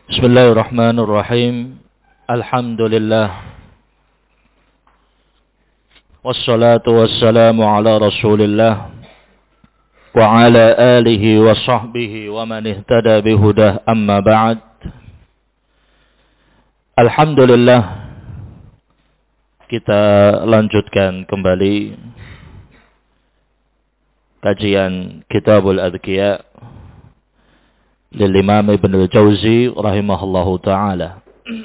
Bismillahirrahmanirrahim. Alhamdulillah. Wassalatu wassalamu ala Rasulillah wa ala alihi wa sahbihi wa man ihtada bihudah, amma ba'd. Alhamdulillah, kita lanjutkan kembali kajian Kitabul Adhkiya lil Imam Ibn al-Jauzi rahimahullahu ta'ala.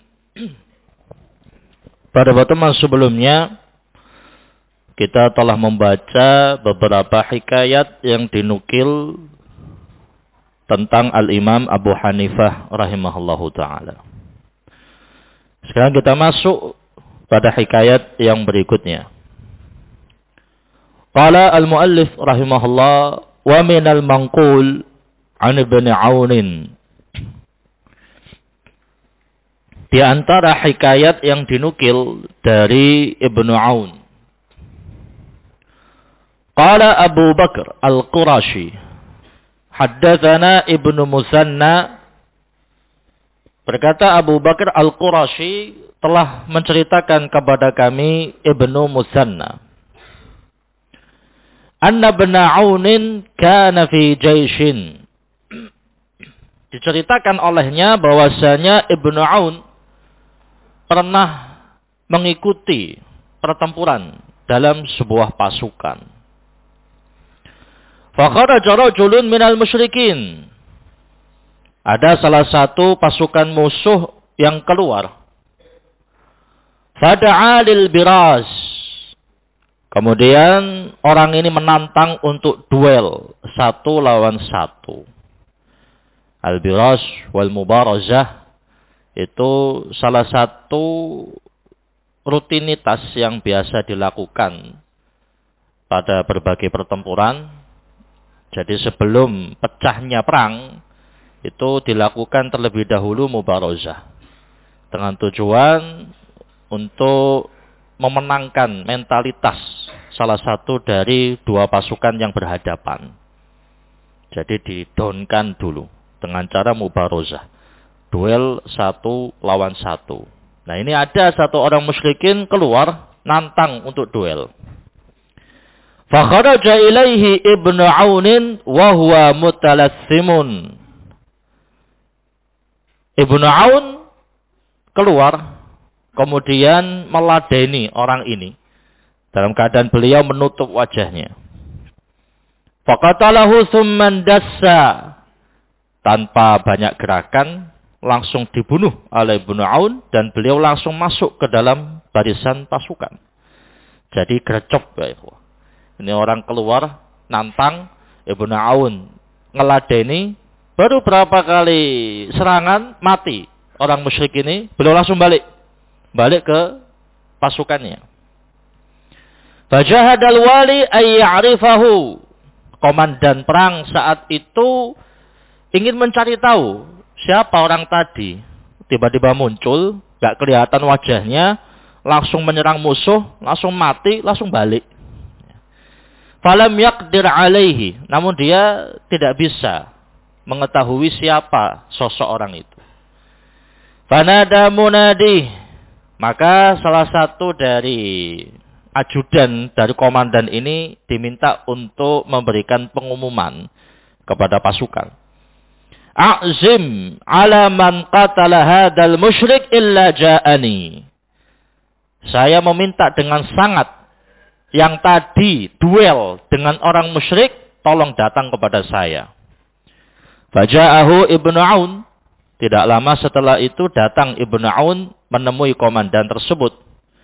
Pada pertemuan sebelumnya kita telah membaca beberapa hikayat yang dinukil tentang Al-Imam Abu Hanifah rahimahullahu ta'ala. Sekarang kita masuk pada hikayat yang berikutnya. Qala al-muallif rahimahullah wa minal manqul an Ibn Aunin. Di antara hikayat yang dinukil dari Ibnu Aun. Qala Abu Bakr Al-Qurashi, haddatsana Ibnu Musanna. Berkata Abu Bakr Al-Qurashi telah menceritakan kepada kami Ibnu Musanna. Anna Ibn Aunin kana fi jaishin. Diceritakan olehnya bahwasanya Ibnu Aun pernah mengikuti pertempuran dalam sebuah pasukan. Fakharaja rajulun minal musyrikin. Ada salah satu pasukan musuh yang keluar. Fada'a lil biraz. Kemudian orang ini menantang untuk duel satu lawan satu. Al-biraz wal mubarazah itu salah satu rutinitas yang biasa dilakukan pada berbagai pertempuran. Jadi sebelum pecahnya perang itu dilakukan terlebih dahulu mubarazah dengan tujuan untuk memenangkan mentalitas salah satu dari dua pasukan yang berhadapan. Jadi didonkan dulu dengan cara mubarazah. Duel satu lawan satu. Nah, ini ada satu orang musyrikin keluar nantang untuk duel. Fakharaja ilaihi Ibnu Aunin wa huwa mutalassimun. Ibnu Aun keluar kemudian meladeni orang ini dalam keadaan beliau menutup wajahnya. Faqatalahu tsumman dassa. Tanpa banyak gerakan, langsung dibunuh oleh Ibnu Aun dan beliau langsung masuk ke dalam barisan pasukan. Jadi grecop ya ikhwah. Ini orang keluar nantang Ibnu Aun ngeladeni, baru berapa kali serangan mati orang musyrik ini, beliau langsung balik ke pasukannya. Fajahadal wali ay ya'rifahu. Komandan perang saat itu ingin mencari tahu siapa orang tadi. Tiba-tiba muncul, gak kelihatan wajahnya, langsung menyerang musuh, langsung mati, langsung balik. Falam yaqdir alaihi, namun dia tidak bisa mengetahui siapa sosok orang itu. Fanada munadi, maka salah satu dari ajudan dari komandan ini diminta untuk memberikan pengumuman kepada pasukan. A'zim ala man qatala hadal musyrik illa ja'ani. Saya meminta dengan sangat yang tadi duel dengan orang musyrik, tolong datang kepada saya. Faja'ahu Ibnu Aun. Tidak lama setelah itu datang Ibnu Aun menemui komandan tersebut.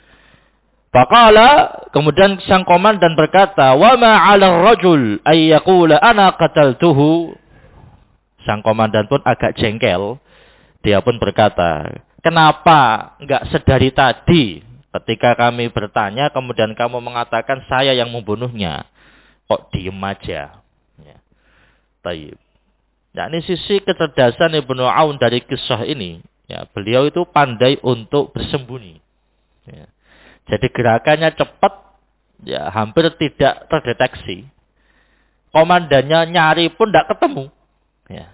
Faqala, kemudian sang komandan berkata, "Wa ma 'ala ar-rajul ay yaqula ana qataltuhu." Sang komandan pun agak jengkel. Dia pun berkata, "Kenapa enggak sedari tadi ketika kami bertanya kemudian kamu mengatakan saya yang membunuhnya? Kok diem aja?" Ya. Taib. Ya, ini sisi kecerdasan Ibnu Aun dari kisah ini. Ya, beliau itu pandai untuk bersembunyi. Ya. Jadi gerakannya cepat, ya hampir tidak terdeteksi. Komandannya nyari pun tidak ketemu. Ya.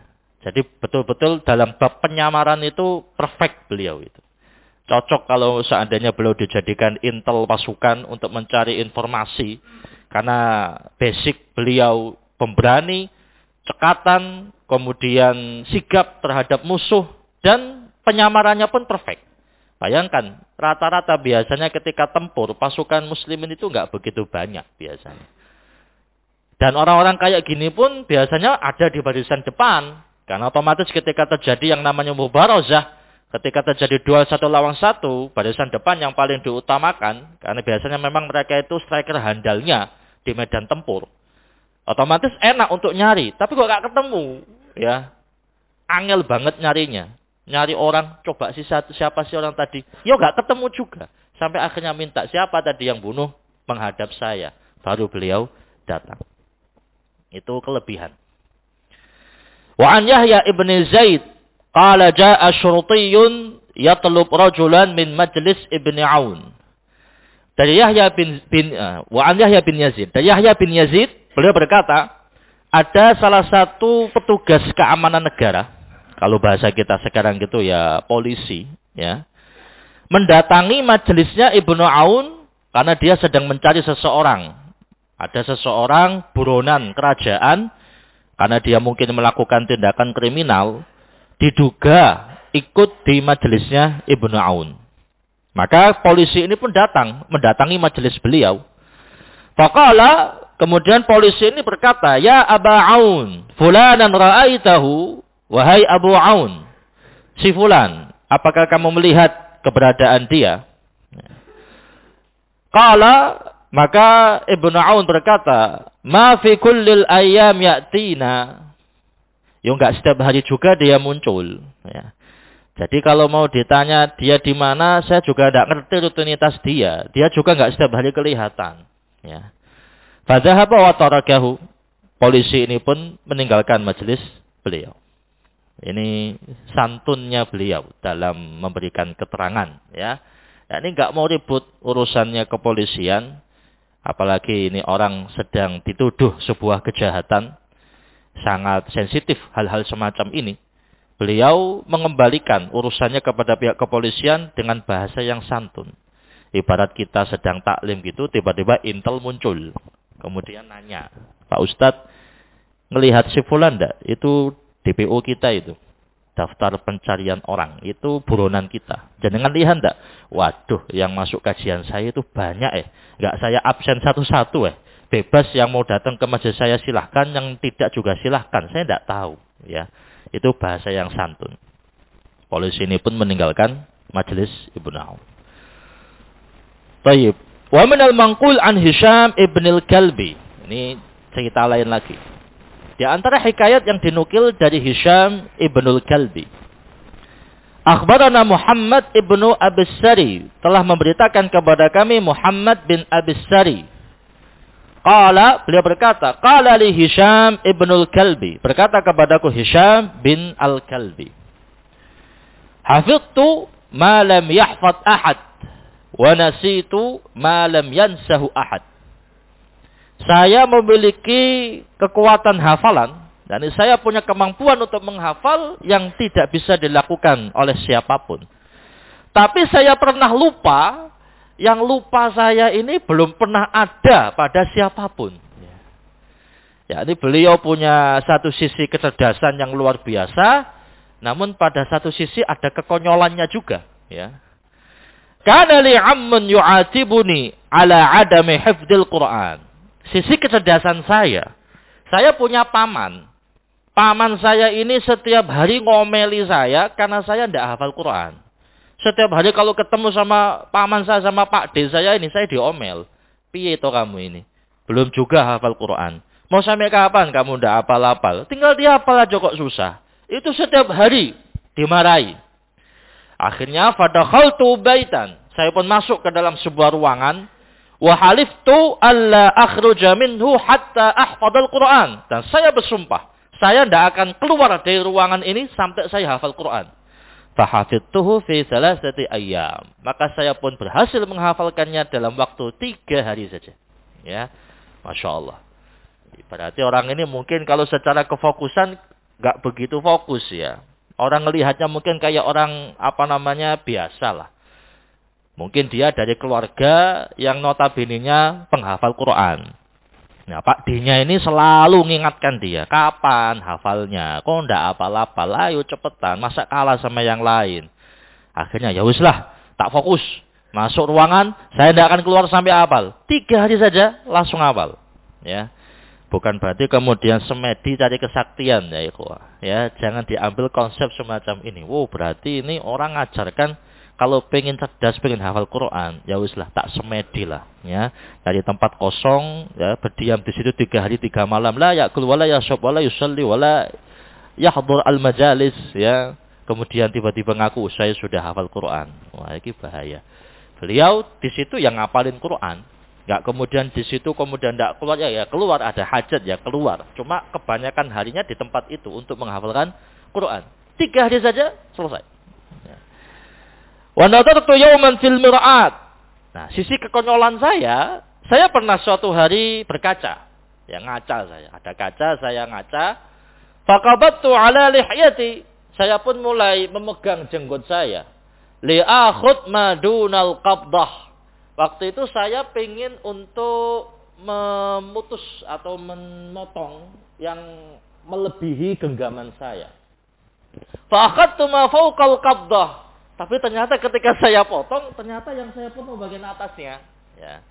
Jadi betul-betul dalam bab penyamaran itu perfect beliau itu. Cocok kalau seandainya beliau dijadikan intel pasukan untuk mencari informasi. Karena basic beliau pemberani, cekatan, kemudian sigap terhadap musuh, dan penyamarannya pun perfect. Bayangkan, rata-rata biasanya ketika tempur, pasukan muslimin itu nggak begitu banyak biasanya. Dan orang-orang kayak gini pun biasanya ada di barisan depan. Karena otomatis ketika terjadi yang namanya mubarazah, ketika terjadi duel 1 lawan 1, barisan depan yang paling diutamakan, karena biasanya memang mereka itu striker handalnya di medan tempur. Otomatis enak untuk nyari, tapi kok gak ketemu, ya. Angel banget nyarinya. Nyari orang, coba siapa sih orang tadi? Ya gak ketemu juga. Sampai akhirnya minta, siapa tadi yang bunuh menghadap saya. Baru beliau datang. Itu kelebihan. Wa an Yahya ibn Zaid qala jaa syurtiyun yatlub rajulan min majlis ibn Aun. Dari Yahya wa an Yahya bin Yazid. Dari Yahya bin Yazid, beliau berkata, ada salah satu petugas keamanan negara, kalau bahasa kita sekarang gitu ya polisi, ya, mendatangi majelisnya Ibnu Aun karena dia sedang mencari seseorang. Ada seseorang buronan kerajaan, karena dia mungkin melakukan tindakan kriminal, diduga ikut di majelisnya Ibnu Aun. Maka polisi ini pun mendatangi majelis beliau. Faqala, kemudian polisi ini berkata, ya Aba Aun, fulanan ra'aitahu, wahai Abu Aun, si fulan, apakah kamu melihat keberadaan dia? Qala, maka Ibnu Aun berkata, ma fi kullil ayyam ya'tina. Ya enggak setiap hari juga dia muncul, ya. Jadi kalau mau ditanya dia di mana, saya juga enggak ngerti rutinitas dia. Dia juga enggak setiap hari kelihatan, ya. Fadzahaba wa tarakahu. Polisi ini pun meninggalkan majelis beliau. Ini santunnya beliau dalam memberikan keterangan, ya. Ya, ini enggak mau ribut urusannya kepolisian. Apalagi ini orang sedang dituduh sebuah kejahatan. Sangat sensitif hal-hal semacam ini. Beliau mengembalikan urusannya kepada pihak kepolisian dengan bahasa yang santun. Ibarat kita sedang taklim gitu, tiba-tiba intel muncul. Kemudian nanya, Pak Ustadz, ngelihat si fulan enggak? Itu DPO kita itu. Daftar pencarian orang. Itu buronan kita. Jangan lihat enggak? Waduh, yang masuk kajian saya itu banyak Enggak saya absen satu-satu Bebas, yang mau datang ke majelis saya silahkan, yang tidak juga silahkan. Saya enggak tahu, ya. Itu bahasa yang santun. Polisi ini pun meninggalkan majelis Ibnu Aun. Baik. Wa min al-manqul an Hisham ibn al-Kalbi. Ini cerita lain lagi. Di antara hikayat yang dinukil dari Hisham ibn al-Kalbi. Akhbarana Muhammad ibnu Abis Sari, telah memberitakan kepada kami Muhammad bin Abis Sari. Qala, beliau berkata, qala li Hisham ibn al-Kalbi, berkata kepadaku Hisham bin al-Kalbi. Hafidtu ma lam yahfad ahad, wa nasitu ma lam yansahu ahad. Saya memiliki kekuatan hafalan, dan saya punya kemampuan untuk menghafal yang tidak bisa dilakukan oleh siapapun. Tapi saya pernah lupa, yang lupa saya ini belum pernah ada pada siapapun. Ya, ini beliau punya satu sisi kecerdasan yang luar biasa, namun pada satu sisi ada kekonyolannya juga. Ya. Kana li ammun yu'atibuni ala adami hifdzil Qur'an. Sisi kecerdasan saya punya paman. Paman saya ini setiap hari ngomeli saya karena saya tidak hafal Quran. Setiap hari kalau ketemu sama paman saya, sama Pak D saya ini, saya diomel. Piye to kamu ini? Belum juga hafal Quran. Mau sampai kapan kamu tidak hafal-hafal? Tinggal dihafal aja kok susah. Itu setiap hari dimarahi. Akhirnya fadakhaltu baitan. Saya pun masuk ke dalam sebuah ruangan. Wa haliftu alla akhruja minhu hatta ahfadal Quran. Dan saya bersumpah, saya tidak akan keluar dari ruangan ini sampai saya hafal Quran. Fahafidtuhu fi salasati ayyam. Maka saya pun berhasil menghafalkannya dalam waktu 3 hari saja. Ya, Masya Allah. Berarti orang ini mungkin kalau secara kefokusan nggak begitu fokus ya. Orang ngelihatnya mungkin kayak orang biasa lah. Mungkin dia dari keluarga yang notabene-nya penghafal Quran. Nah, Pak D-nya ini selalu mengingatkan dia. Kapan hafalnya? Kok ndak hafal-hafal? Ayo cepetan. Masa kalah sama yang lain? Akhirnya ya wis lah. Tak fokus. Masuk ruangan. Saya tidak akan keluar sampai hafal. 3 hari saja langsung hafal. Ya. Bukan berarti kemudian semedi cari kesaktian. Ya, jangan diambil konsep semacam ini. Wow, berarti ini orang ngajarkan kalau pengen cerdas, pengen hafal Quran, ya wis lah, tak semedi lah, ya. Dari tempat kosong, ya, berdiam di situ 3 hari 3 malam, la ya'kul wala yashab wala yusalli wala yahdhur al-majalis, ya. Kemudian tiba-tiba ngaku saya sudah hafal Quran. Wah, ini bahaya. Beliau di situ yang ngapalin Quran, enggak kemudian di situ kemudian enggak keluar, ya keluar, ada hajat ya keluar. Cuma kebanyakan harinya di tempat itu untuk menghafalkan Quran. 3 hari saja selesai. Wa nadartu yawman fil mir'at. Nah, sisi kekonyolan saya pernah suatu hari berkaca. Ya ngaca saya. Ada kaca, saya ngaca. Faqabattu ala lihyati. Saya pun mulai memegang jenggot saya. Li'akhud madunal qabdah. Waktu itu saya pengen untuk memutus atau memotong yang melebihi genggaman saya. Fa'akhadtu ma fawqal qabdah. Tapi ternyata ketika saya potong, ternyata yang saya potong bagian atasnya. Ya.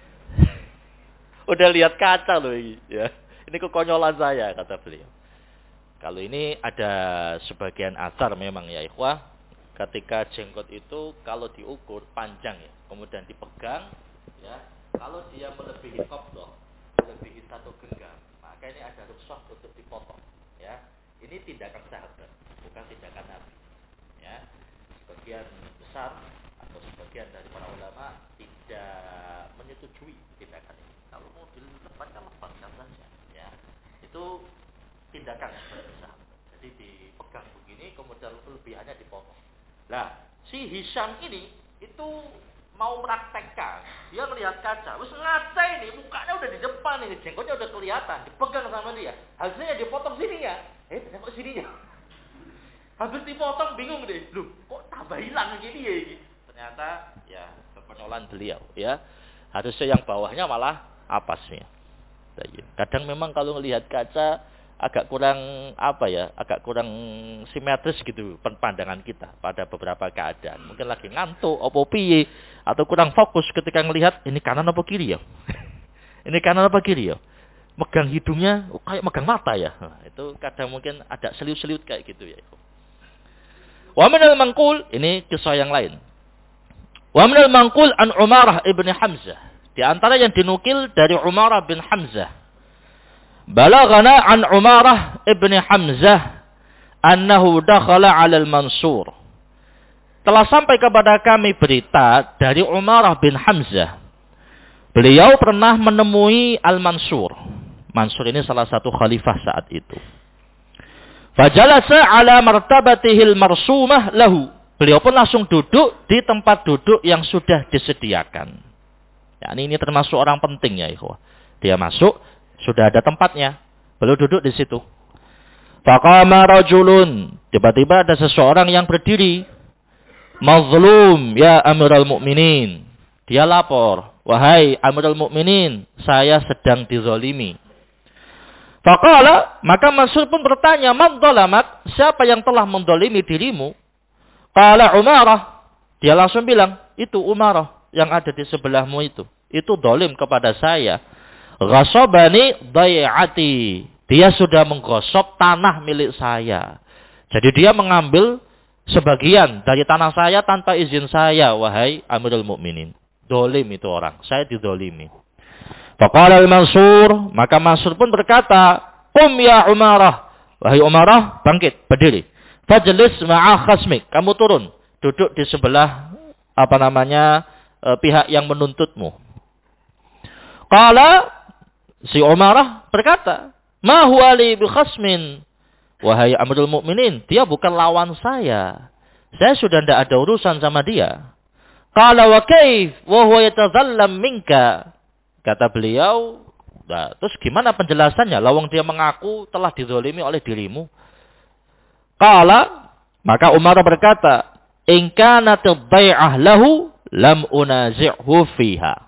Udah lihat kaca loh ini. Ya. Ini kekonyolan saya, kata beliau. Kalau ini ada sebagian asar memang ya ikhwah. Ketika jenggot itu kalau diukur panjang ya. Kemudian dipegang. Ya. Kalau dia melebihi qabdah, melebihi 1 genggam, maka ini ada rukhsah untuk dipotong. Ya. Ini tindakan sahabat, bukan tindakan Nabi. Ya. Sebagian besar atau sebagian dari para ulama tidak menyetujui tindakan ini. Kalau mau dilepaskan, lepaskan saja. Ya, itu tindakan yang besar. Jadi dipegang begini, kemudian kelebihannya dipotong. Nah, si Hisham ini itu mau meraktekkan. Dia melihat kaca, terus ngaca ini, mukanya udah di depan ini, jenggotnya udah kelihatan, dipegang sama dia. Hasilnya dipotong sininya. Tengok sininya. Habis dipotong bingung deh. Loh, kok tambah hilang gini ya ini? Ternyata ya kekonyolan beliau ya. Harusnya yang bawahnya malah apasnya. Kadang memang kalau melihat kaca agak kurang agak kurang simetris gitu pandangan kita pada beberapa keadaan. Mungkin lagi ngantuk, opo piye, atau kurang fokus ketika melihat ini kanan apa kiri ya. Ini kanan apa kiri ya. Megang hidungnya kayak megang mata ya. Nah, itu kadang mungkin ada seliut-seliut kayak gitu ya. Wa minal manqul, ini kisah yang lain. Wa minal manqul an Umarah ibn Hamzah. Di antara yang dinukil dari Umarah bin Hamzah. Balaghana an Umarah ibn Hamzah annahu dakhala 'ala al-Mansur. Telah sampai kepada kami berita dari Umarah bin Hamzah. Beliau pernah menemui Al-Mansur. Mansur ini salah satu khalifah saat itu. Fajalasa ala martabatihil marsumah lahu. Beliau pun langsung duduk di tempat duduk yang sudah disediakan. Ya, ini termasuk orang penting ya ikhwah. Dia masuk, sudah ada tempatnya. Beliau duduk di situ. Faqama rajulun. Tiba-tiba ada seseorang yang berdiri. Mazlum ya Amirul Mukminin. Dia lapor. Wahai Amirul Mukminin, saya sedang dizalimi. Faqala, maka Mansur pun bertanya, man dhalamak, siapa yang telah mendolimi dirimu? Qala Umarah. Dia langsung bilang, itu Umarah yang ada di sebelahmu itu. Itu dolim kepada saya. Ghasabani day'ati. Dia sudah menggosok tanah milik saya. Jadi dia mengambil sebagian dari tanah saya tanpa izin saya, wahai Amirul Mukminin. Dolim itu orang, saya didolimi. Faqala al-Mansur, maka Mansur pun berkata, "Qum ya Umarah." Wahai Umarah, bangkit, berdiri. Fajlis ma'a khasmik, kamu turun, duduk di sebelah pihak yang menuntutmu. Qala, si Umarah berkata, "Ma huwa li bi khasmin." Wahai Amirul Mukminin, dia bukan lawan saya. Saya sudah tidak ada urusan sama dia. Qala wa kaif wa huwa yatazallam minka. Kata beliau, nah, terus gimana penjelasannya? Lawang dia mengaku telah dizalimi oleh dirimu. Qala, maka Umar berkata, in kanatil bai'ah lahu lam unazi'hu fiha.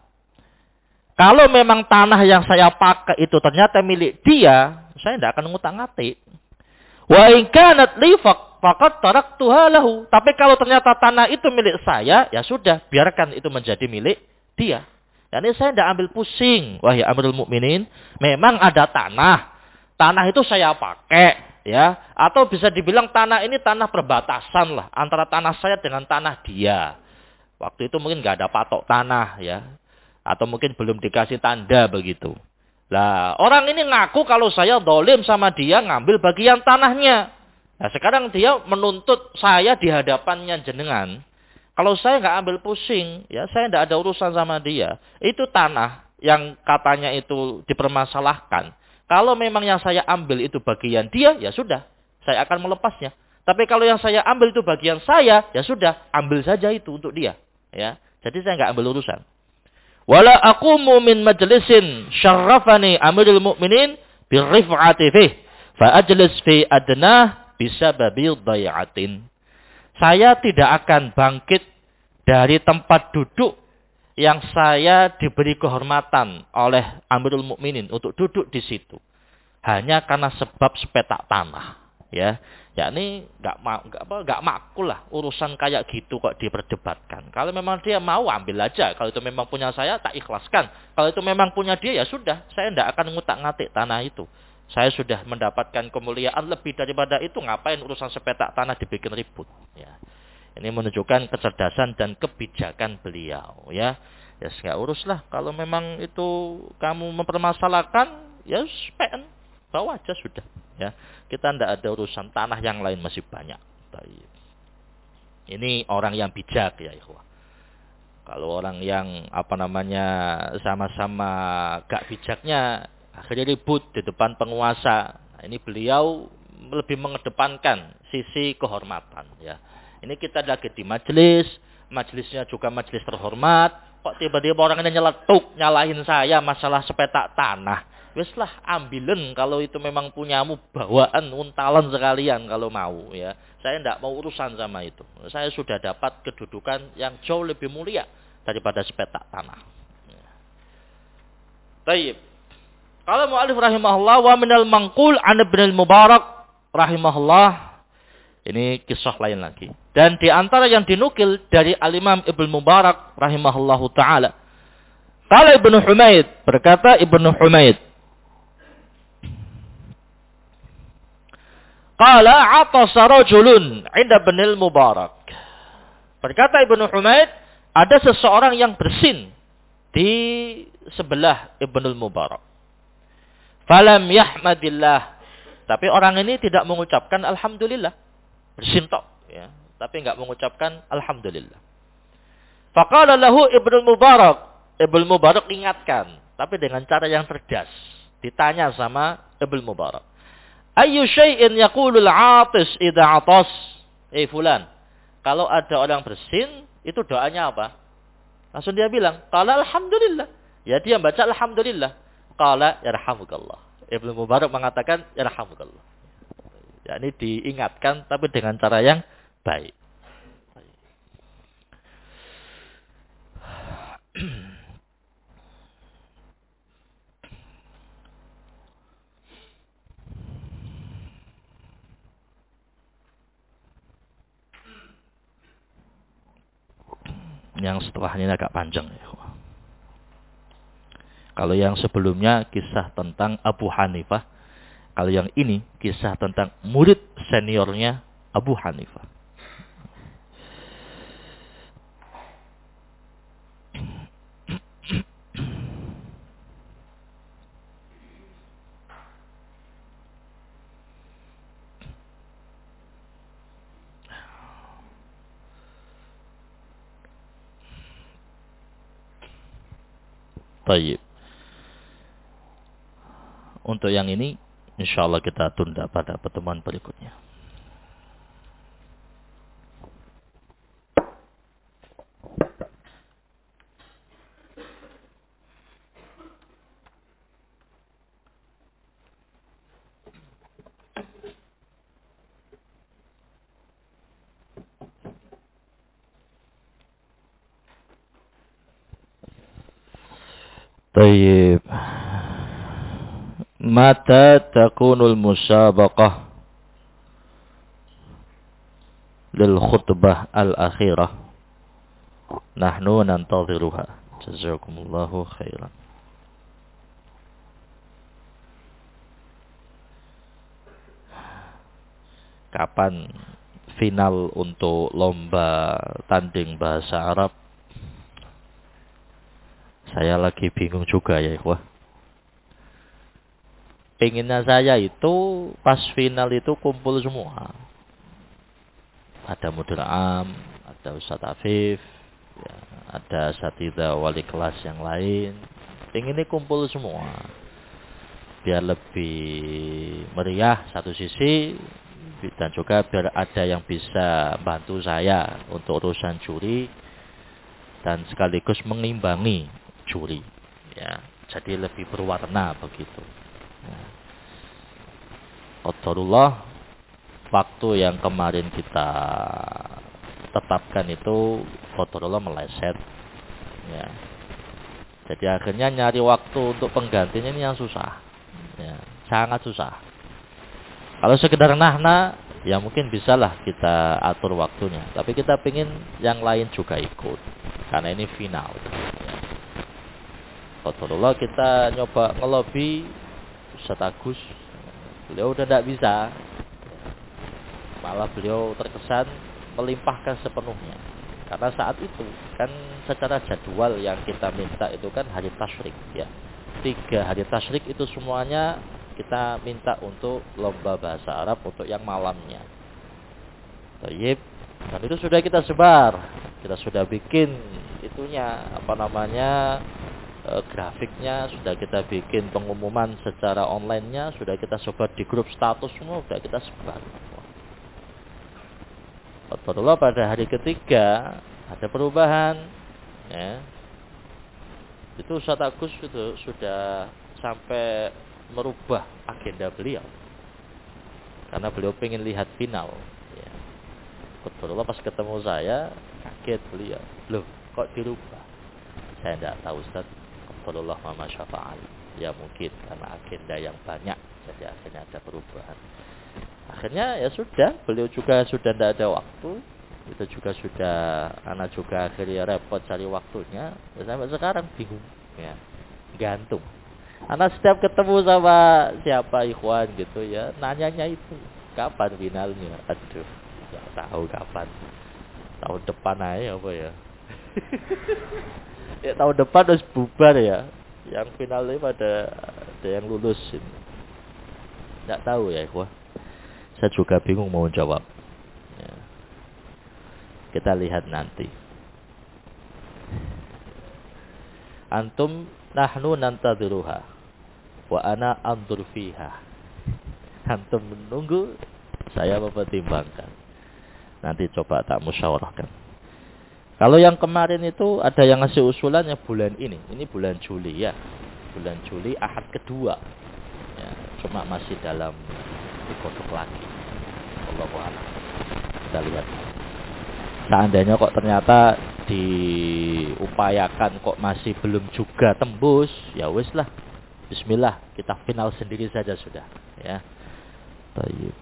Kalau memang tanah yang saya pakai itu ternyata milik dia, saya tidak akan ngutang-ngatik. Wa in kanat li faqad taraktuha lahu. Tapi kalau ternyata tanah itu milik saya, ya sudah, biarkan itu menjadi milik dia. Yani saya tidak ambil pusing. Wahai Amirul Mukminin, memang ada tanah. Tanah itu saya pakai, ya. Atau bisa dibilang tanah ini tanah perbatasan lah antara tanah saya dengan tanah dia. Waktu itu mungkin nggak ada patok tanah, ya. Atau mungkin belum dikasih tanda begitu. Lah, orang ini ngaku kalau saya dolim sama dia ngambil bagian tanahnya. Nah, sekarang dia menuntut saya di hadapannya jenengan. Kalau saya nggak ambil pusing, ya saya nggak ada urusan sama dia. Itu tanah yang katanya itu dipermasalahkan. Kalau memang yang saya ambil itu bagian dia, ya sudah, saya akan melepasnya. Tapi kalau yang saya ambil itu bagian saya, ya sudah, ambil saja itu untuk dia. Ya, jadi saya nggak ambil urusan. Wala aqumu min majlisin syarrafani Amirul Mukminin birrif'ati fih fa ajlis fi adnah bisababi dhai'atin. Saya tidak akan bangkit dari tempat duduk yang saya diberi kehormatan oleh Amirul Mukminin untuk duduk di situ hanya karena sebab sepetak tanah, ya. Yakni enggak makul lah urusan kayak gitu kok diperdebatkan. Kalau memang dia mau ambil aja, kalau itu memang punya saya tak ikhlaskan. Kalau itu memang punya dia ya sudah, saya enggak akan ngutak-ngatik tanah itu. Saya sudah mendapatkan kemuliaan lebih daripada itu, ngapain urusan sepetak tanah dibikin ribut, ya. Ini menunjukkan kecerdasan dan kebijakan beliau, ya. Ya enggak uruslah kalau memang itu kamu mempermasalahkan, ya PN bawa aja sudah, ya. Kita tidak ada urusan, tanah yang lain masih banyak. Ini orang yang bijak, ya ikhwah. Kalau orang yang sama-sama gak bijaknya akhirnya ribut di depan penguasa. Nah, ini beliau lebih mengedepankan sisi kehormatan, ya. Ini kita lagi di majelisnya juga majelis terhormat. Kok tiba-tiba orang ini nyalahin saya masalah sepetak tanah. Weslah ambilen kalau itu memang punyamu, bawaan untalan sekalian kalau mau, ya. Saya tidak mau urusan sama itu. Saya sudah dapat kedudukan yang jauh lebih mulia daripada sepetak tanah. Baik. Kalau mu'alif rahimahullah wa minal manqul an Ibnu Mubarak rahimahullah, ini kisah lain lagi. Dan di antara yang dinukil dari Al-Imam Ibnu Mubarak rahimahullahu taala. Qala Ibnu Humaid, berkata Ibnu Humaid, qala atasa rajulun 'inda Ibnu Mubarak. Berkata Ibnu Humaid, ada seseorang yang bersin di sebelah Ibnu Mubarak. Falam yahmadillah. Tapi orang ini tidak mengucapkan alhamdulillah. Bersin tok, ya, tapi enggak mengucapkan alhamdulillah. Faqala lahu Ibnu Mubarak. Ibnu Mubarak ingatkan, tapi dengan cara yang cerdas. Ditanya sama Ibnu Mubarak. Ayyu syai'in yaqulul 'atis idza 'atas? Fulan, kalau ada orang bersin, itu doanya apa? Langsung dia bilang, qala alhamdulillah. Ya dia baca alhamdulillah. Qala yarhamukallah. Ibnu Mubarak mengatakan yarhamukallah. Ya, ini diingatkan tapi dengan cara yang baik. Yang setelah ini agak panjang, ya. Kalau yang sebelumnya kisah tentang Abu Hanifah, kalau yang ini kisah tentang murid seniornya Abu Hanifah. Baik. Untuk yang ini insyaallah kita tunda pada pertemuan berikutnya. Tayyib. Mata takunul musabaqah lil khutbah al-akhirah. Nahnu nantadhiruha. Jazakumullahu khairan. Kapan final untuk lomba tanding bahasa Arab? Saya lagi bingung juga ya, ikhwah. Pengennya saya itu pas final itu kumpul semua. Ada mudir am, ada Ustaz Afif, ya, ada asatidzah wali kelas yang lain. Pengennya kumpul semua. Biar lebih meriah satu sisi, dan juga biar ada yang bisa bantu saya untuk urusan juri dan sekaligus mengimbangi juri, ya, jadi lebih berwarna begitu. Qadarullah, waktu yang kemarin kita tetapkan itu qadarullah meleset, ya. Jadi akhirnya nyari waktu untuk penggantinya ini yang susah, ya, sangat susah. Kalau sekedar nahna, ya mungkin bisalah kita atur waktunya. Tapi kita pengen yang lain juga ikut, karena ini final. Ya. Qadarullah kita nyoba ngelobi Ustaz Agus, beliau udah tidak bisa. Malah beliau terkesan melimpahkan sepenuhnya. Karena saat itu kan secara jadwal yang kita minta itu kan hari tasyrik, ya. 3 hari tasyrik itu semuanya kita minta untuk lomba bahasa Arab untuk yang malamnya. Tayyib. Dan itu sudah kita sebar. Kita sudah bikin itunya, grafiknya, sudah kita bikin pengumuman secara online-nya, sudah kita sebar di grup status semua, sudah kita sebar. Alhamdulillah pada hari ketiga ada perubahan, ya. Itu Ustaz Agus itu sudah sampai merubah agenda beliau karena beliau pengen lihat final, ya. Alhamdulillah pas ketemu saya kaget beliau, loh kok dirubah? Saya tidak tahu Ustaz. Alhamdulillah mama syafa'al, ya mungkin karena agenda yang banyak jadi akhirnya ada perubahan. Akhirnya ya sudah, beliau juga sudah tidak ada waktu, itu juga sudah, anak juga akhirnya repot cari waktunya, sampai sekarang bingung, ya, gantung. Anak setiap ketemu sama siapa ikhwan gitu ya, nanyanya itu kapan finalnya. Aduh, nggak tahu kapan. Tahun depan aja apa ya? Ya tahun depan harus bubar ya. Yang finalnya pada ada yang lulus. Nggak tahu ya ikhwan. Saya juga bingung mau jawab. Ya. Kita lihat nanti. Antum nahnu nantadhiruha wa ana anzur fiha. Antum menunggu, saya mempertimbangkan. Nanti coba tak musyawarahkan. Kalau yang kemarin itu ada yang ngasih usulannya bulan ini bulan Juli ya. Bulan Juli Ahad kedua. Ya, cuma masih dalam digodok lagi. Allahu a'lam. Kita lihat. Seandainya kok ternyata diupayakan kok masih belum juga tembus, ya wis lah. Bismillah, kita final sendiri saja sudah, ya. Baik.